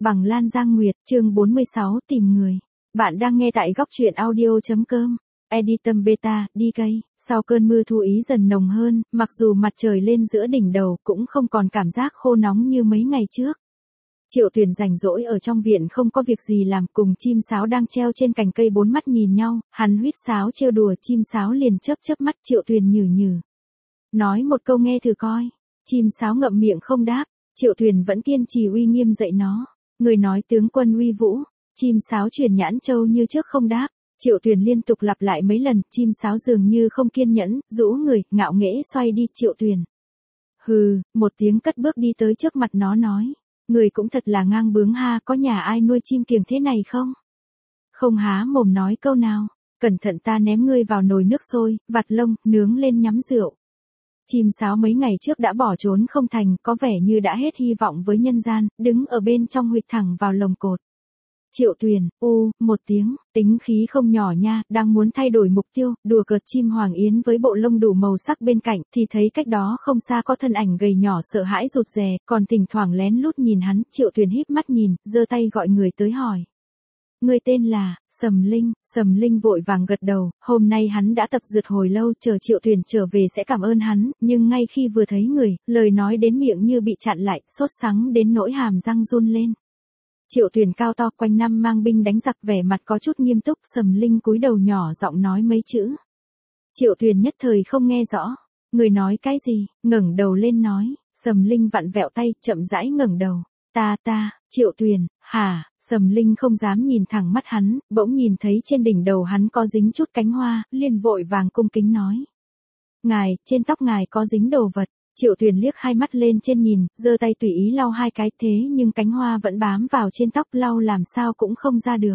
Bằng Lan Giang Nguyệt, chương 46 tìm người. Bạn đang nghe tại góc truyện audio.com. Editum Beta, DK. Sau cơn mưa thu ý dần nồng hơn, mặc dù mặt trời lên giữa đỉnh đầu cũng không còn cảm giác khô nóng như mấy ngày trước. Triệu Tuyền rảnh rỗi ở trong viện không có việc gì làm, cùng chim sáo đang treo trên cành cây bốn mắt nhìn nhau, hắn huýt sáo trêu đùa, chim sáo liền chớp chớp mắt. Triệu Tuyền nhử nhử. Nói một câu nghe thử coi. Chim sáo ngậm miệng không đáp. Triệu Tuyền vẫn kiên trì uy nghiêm dạy nó. Người nói tướng quân uy vũ. Chim sáo truyền nhãn châu như trước không đáp. Triệu Tuyền liên tục lặp lại mấy lần, chim sáo dường như không kiên nhẫn, rũ người, ngạo nghễ xoay đi. Triệu Tuyền hừ, một tiếng cất bước đi tới trước mặt nó nói. Người cũng thật là ngang bướng ha, có nhà ai nuôi chim kiểng thế này không? Không há mồm nói câu nào, cẩn thận ta ném ngươi vào nồi nước sôi, vặt lông, nướng lên nhắm rượu. Chim sáo mấy ngày trước đã bỏ trốn không thành, có vẻ như đã hết hy vọng với nhân gian, đứng ở bên trong huỵch thẳng vào lồng cột. Triệu Tuyền, một tiếng, tính khí không nhỏ nha, đang muốn thay đổi mục tiêu, đùa cợt chim hoàng yến với bộ lông đủ màu sắc bên cạnh, thì thấy cách đó không xa có thân ảnh gầy nhỏ sợ hãi rụt rè, còn thỉnh thoảng lén lút nhìn hắn. Triệu Tuyền híp mắt nhìn, giơ tay gọi người tới hỏi. Người tên là Sầm Linh vội vàng gật đầu, hôm nay hắn đã tập dượt hồi lâu, chờ Triệu Tuyền trở về sẽ cảm ơn hắn, nhưng ngay khi vừa thấy người, lời nói đến miệng như bị chặn lại, sốt sắng đến nỗi hàm răng run lên. Triệu Tuyền cao to, quanh năm mang binh đánh giặc, vẻ mặt có chút nghiêm túc. Sầm Linh cúi đầu nhỏ giọng nói mấy chữ. Triệu Tuyền nhất thời không nghe rõ. Người nói cái gì? Ngẩng đầu lên nói. Sầm Linh vặn vẹo tay, chậm rãi ngẩng đầu. Ta, Triệu Tuyền, hả? Sầm Linh không dám nhìn thẳng mắt hắn, bỗng nhìn thấy trên đỉnh đầu hắn có dính chút cánh hoa, liền vội vàng cung kính nói. Ngài, trên tóc ngài có dính đồ vật. Triệu Tuyền liếc hai mắt lên trên nhìn, giơ tay tùy ý lau hai cái, thế nhưng cánh hoa vẫn bám vào trên tóc, lau làm sao cũng không ra được.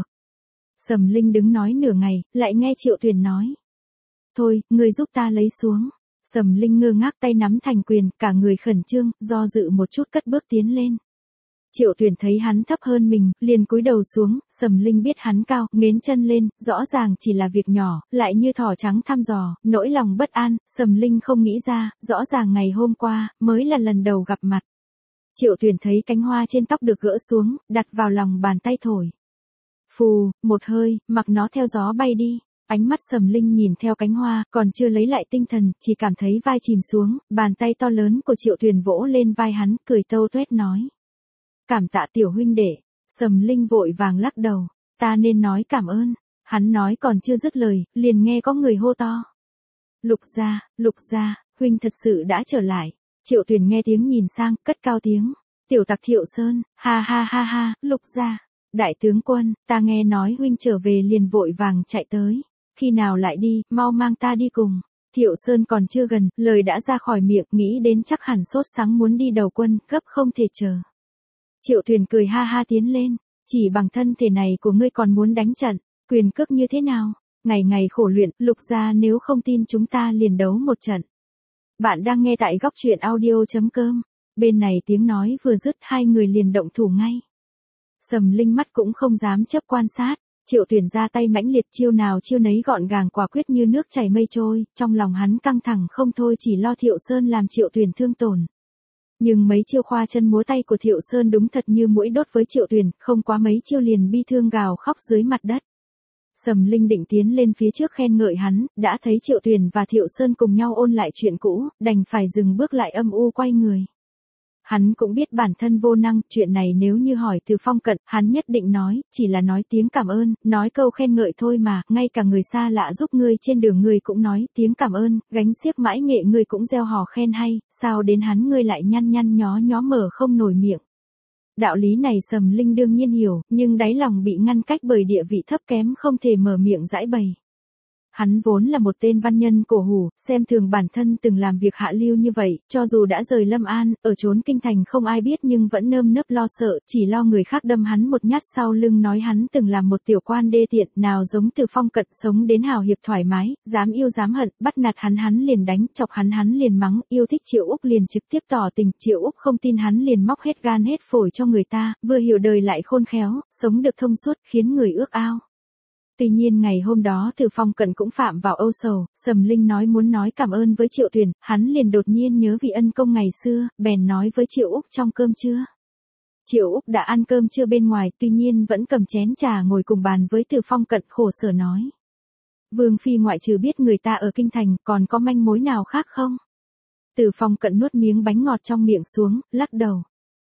Sầm Linh đứng nói nửa ngày, lại nghe Triệu Tuyền nói. Thôi, người giúp ta lấy xuống. Sầm Linh ngơ ngác, tay nắm thành quyền, cả người khẩn trương, do dự một chút cất bước tiến lên. Triệu Tuyền thấy hắn thấp hơn mình, liền cúi đầu xuống. Sầm Linh biết hắn cao, nghến chân lên, rõ ràng chỉ là việc nhỏ, lại như thỏ trắng thăm dò, nỗi lòng bất an. Sầm Linh không nghĩ ra, rõ ràng ngày hôm qua, mới là lần đầu gặp mặt. Triệu Tuyền thấy cánh hoa trên tóc được gỡ xuống, đặt vào lòng bàn tay thổi. Phù, một hơi, mặc nó theo gió bay đi. Ánh mắt Sầm Linh nhìn theo cánh hoa, còn chưa lấy lại tinh thần, chỉ cảm thấy vai chìm xuống, bàn tay to lớn của Triệu Tuyền vỗ lên vai hắn, cười tâu tuét nói. Cảm tạ tiểu huynh đệ. Sầm Linh vội vàng lắc đầu. Ta nên nói cảm ơn. Hắn nói còn chưa dứt lời, liền nghe có người hô to. Lục gia, huynh thật sự đã trở lại. Triệu Tuyền nghe tiếng nhìn sang, cất cao tiếng. Tiểu tặc Thiệu Sơn, ha, Lục gia. Đại tướng quân, ta nghe nói huynh trở về liền vội vàng chạy tới. Khi nào lại đi, mau mang ta đi cùng. Thiệu Sơn còn chưa gần, lời đã ra khỏi miệng, nghĩ đến chắc hẳn sốt sắng muốn đi đầu quân, gấp không thể chờ. Triệu Tuyền cười ha tiến lên. Chỉ bằng thân thể này của ngươi còn muốn đánh trận, quyền cước như thế nào? Ngày ngày khổ luyện, Lục gia nếu không tin chúng ta liền đấu một trận. Bạn đang nghe tại góc truyện audio.com. Bên này tiếng nói vừa dứt, hai người liền động thủ ngay. Sầm Linh mắt cũng không dám chớp quan sát. Triệu Tuyền ra tay mãnh liệt, chiêu nào chiêu nấy gọn gàng quả quyết như nước chảy mây trôi. Trong lòng hắn căng thẳng không thôi, chỉ lo Thiệu Sơn làm Triệu Tuyền thương tổn. Nhưng mấy chiêu khoa chân múa tay của Thiệu Sơn đúng thật như mũi đốt với Triệu Tuyền, không quá mấy chiêu liền bi thương gào khóc dưới mặt đất. Sầm Linh định tiến lên phía trước khen ngợi hắn, đã thấy Triệu Tuyền và Thiệu Sơn cùng nhau ôn lại chuyện cũ, đành phải dừng bước lại âm u quay người. Hắn cũng biết bản thân vô năng, chuyện này nếu như hỏi từ Phong Cận, hắn nhất định nói, chỉ là nói tiếng cảm ơn, nói câu khen ngợi thôi mà, ngay cả người xa lạ giúp ngươi trên đường ngươi cũng nói tiếng cảm ơn, gánh xiếc mãi nghệ ngươi cũng gieo hò khen hay, sao đến hắn ngươi lại nhăn nhó mở không nổi miệng. Đạo lý này Sầm Linh đương nhiên hiểu, nhưng đáy lòng bị ngăn cách bởi địa vị thấp kém không thể mở miệng giải bày. Hắn vốn là một tên văn nhân cổ hủ, xem thường bản thân từng làm việc hạ lưu như vậy, cho dù đã rời Lâm An, ở chốn kinh thành không ai biết nhưng vẫn nơm nớp lo sợ, chỉ lo người khác đâm hắn một nhát sau lưng nói hắn từng làm một tiểu quan đê tiện, nào giống Từ Phong Cận sống đến hào hiệp thoải mái, dám yêu dám hận, bắt nạt hắn liền đánh, chọc hắn liền mắng, yêu thích Triệu Úc liền trực tiếp tỏ tình, Triệu Úc không tin hắn liền móc hết gan hết phổi cho người ta, vừa hiểu đời lại khôn khéo, sống được thông suốt, khiến người ước ao. Tuy nhiên ngày hôm đó Từ Phong Cận cũng phạm vào âu sầu, Sầm Linh muốn nói cảm ơn với Triệu Tuyền, hắn liền đột nhiên nhớ vì ân công ngày xưa, bèn nói với Triệu Úc trong cơm trưa. Triệu Úc đã ăn cơm trưa bên ngoài, tuy nhiên vẫn cầm chén trà ngồi cùng bàn với Từ Phong Cận, khổ sở nói. Vương phi ngoại trừ biết người ta ở kinh thành, còn có manh mối nào khác không? Từ Phong Cận nuốt miếng bánh ngọt trong miệng xuống, lắc đầu.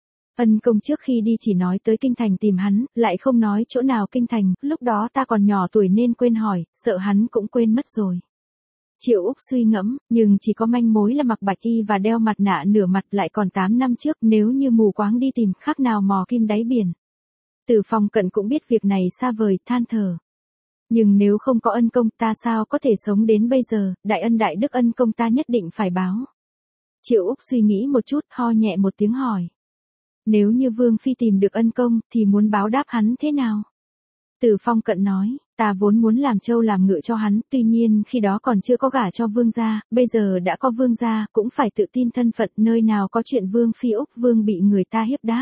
Ân công trước khi đi chỉ nói tới kinh thành tìm hắn, lại không nói chỗ nào kinh thành, lúc đó ta còn nhỏ tuổi nên quên hỏi, sợ hắn cũng quên mất rồi. Triệu Úc suy ngẫm, nhưng chỉ có manh mối là mặc bạch y và đeo mặt nạ nửa mặt, lại còn 8 năm trước, nếu như mù quáng đi tìm, khác nào mò kim đáy biển. Từ Phong Cận cũng biết việc này xa vời, than thở. Nhưng nếu không có ân công, ta sao có thể sống đến bây giờ, đại ân đại đức ân công ta nhất định phải báo. Triệu Úc suy nghĩ một chút, ho nhẹ một tiếng hỏi. Nếu như Vương phi tìm được ân công, thì muốn báo đáp hắn thế nào? Từ Phong Cận nói, ta vốn muốn làm trâu làm ngựa cho hắn, tuy nhiên khi đó còn chưa có gả cho vương gia, bây giờ đã có vương gia, cũng phải tự tin thân phận, nơi nào có chuyện Vương phi Úc Vương bị người ta hiếp đáp.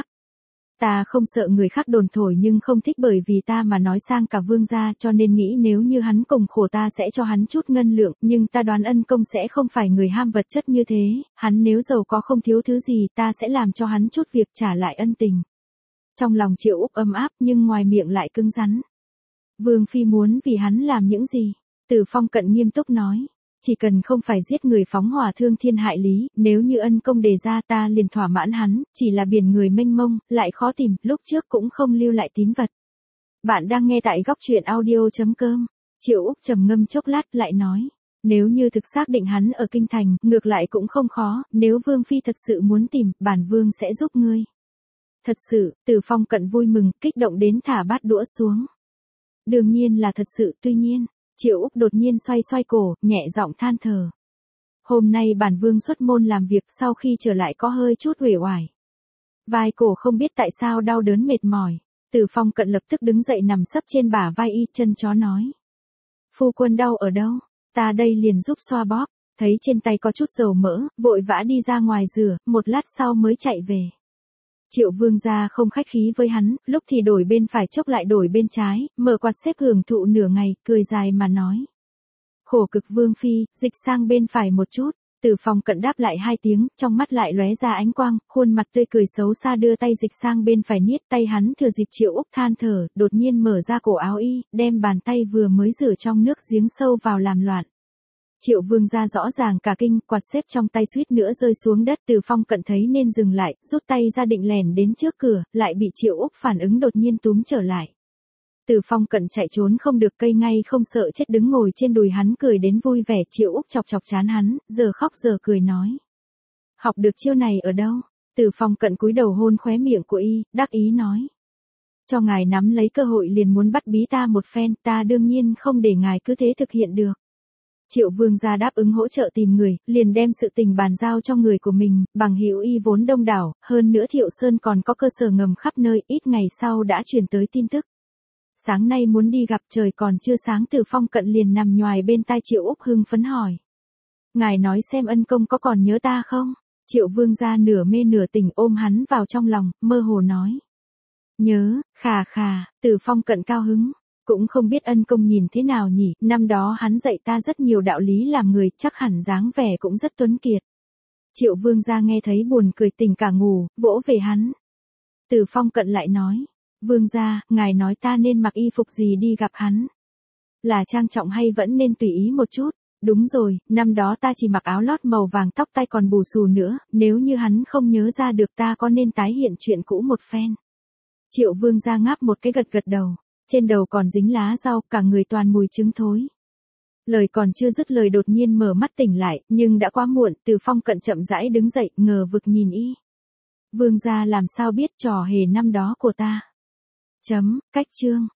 Ta không sợ người khác đồn thổi nhưng không thích bởi vì ta mà nói sang cả vương gia, cho nên nghĩ nếu như hắn cùng khổ ta sẽ cho hắn chút ngân lượng, nhưng ta đoán ân công sẽ không phải người ham vật chất như thế, hắn nếu giàu có không thiếu thứ gì ta sẽ làm cho hắn chút việc trả lại ân tình. Trong lòng Triệu Úc ấm áp nhưng ngoài miệng lại cứng rắn. Vương phi muốn vì hắn làm những gì? Từ Phong Cận nghiêm túc nói. Chỉ cần không phải giết người phóng hỏa thương thiên hại lý, nếu như ân công đề ra ta liền thỏa mãn hắn, chỉ là biển người mênh mông, lại khó tìm, lúc trước cũng không lưu lại tín vật. Bạn đang nghe tại góc truyện audio.com. Triệu Úc trầm ngâm chốc lát lại nói. Nếu như thực xác định hắn ở kinh thành, ngược lại cũng không khó, nếu Vương phi thật sự muốn tìm, bản Vương sẽ giúp ngươi. Thật sự, Từ Phong Cận vui mừng, kích động đến thả bát đũa xuống. Đương nhiên là thật sự, tuy nhiên, Triệu Úc đột nhiên xoay xoay cổ, nhẹ giọng than thở. Hôm nay bản Vương xuất môn làm việc, sau khi trở lại có hơi chút uể oải. Vai cổ không biết tại sao đau đớn mệt mỏi. Từ Phong Cận lập tức đứng dậy nằm sấp trên bả vai y, chân chó nói. Phu quân đau ở đâu? Ta đây liền giúp xoa bóp. Thấy trên tay có chút dầu mỡ, vội vã đi ra ngoài rửa, một lát sau mới chạy về. Triệu Vương gia không khách khí với hắn, lúc thì đổi bên phải chốc lại đổi bên trái, mở quạt xếp hưởng thụ nửa ngày, cười dài mà nói. Khổ cực Vương phi, dịch sang bên phải một chút. Từ Phong Cận đáp lại 2 tiếng, trong mắt lại lóe ra ánh quang, khuôn mặt tươi cười xấu xa đưa tay dịch sang bên phải, niết tay hắn thừa dịp Triệu Úc than thở, đột nhiên mở ra cổ áo y, đem bàn tay vừa mới rửa trong nước giếng sâu vào làm loạn. Triệu Vương gia rõ ràng cả kinh, quạt xếp trong tay suýt nữa rơi xuống đất. Từ Phong Cận thấy nên dừng lại, rút tay ra định lèn đến trước cửa, lại bị Triệu Úc phản ứng đột nhiên túm trở lại. Từ Phong Cận chạy trốn không được, cây ngay không sợ chết đứng ngồi trên đùi hắn cười đến vui vẻ. Triệu Úc chọc chọc trán hắn, giờ khóc giờ cười nói. Học được chiêu này ở đâu? Từ Phong Cận cúi đầu hôn khóe miệng của y, đắc ý nói. Cho ngài nắm lấy cơ hội liền muốn bắt bí ta một phen, ta đương nhiên không để ngài cứ thế thực hiện được. Triệu Vương gia đáp ứng hỗ trợ tìm người, liền đem sự tình bàn giao cho người của mình, bằng hữu y vốn đông đảo, hơn nữa Thiệu Sơn còn có cơ sở ngầm khắp nơi, ít ngày sau đã truyền tới tin tức. Sáng nay muốn đi gặp, trời còn chưa sáng. Từ Phong Cận liền nằm nhoài bên tai Triệu Úc hưng phấn hỏi. Ngài nói xem ân công có còn nhớ ta không? Triệu Vương gia nửa mê nửa tỉnh ôm hắn vào trong lòng, mơ hồ nói. Nhớ, khà khà. Từ Phong Cận cao hứng. Cũng không biết ân công nhìn thế nào nhỉ, năm đó hắn dạy ta rất nhiều đạo lý làm người, chắc hẳn dáng vẻ cũng rất tuấn kiệt. Triệu Vương gia nghe thấy buồn cười tỉnh cả ngủ, vỗ về hắn. Từ Phong Cận lại nói, Vương gia, ngài nói ta nên mặc y phục gì đi gặp hắn? Là trang trọng hay vẫn nên tùy ý một chút? Đúng rồi, năm đó ta chỉ mặc áo lót màu vàng, tóc tai còn bù xù nữa, nếu như hắn không nhớ ra được ta có nên tái hiện chuyện cũ một phen? Triệu Vương gia ngáp một cái gật gật đầu. Trên đầu còn dính lá rau, cả người toàn mùi trứng thối. Lời còn chưa dứt lời đột nhiên mở mắt tỉnh lại, nhưng đã quá muộn. Từ Phong Cận chậm rãi đứng dậy, ngờ vực nhìn y. Vương gia làm sao biết trò hề năm đó của ta? Cách chương.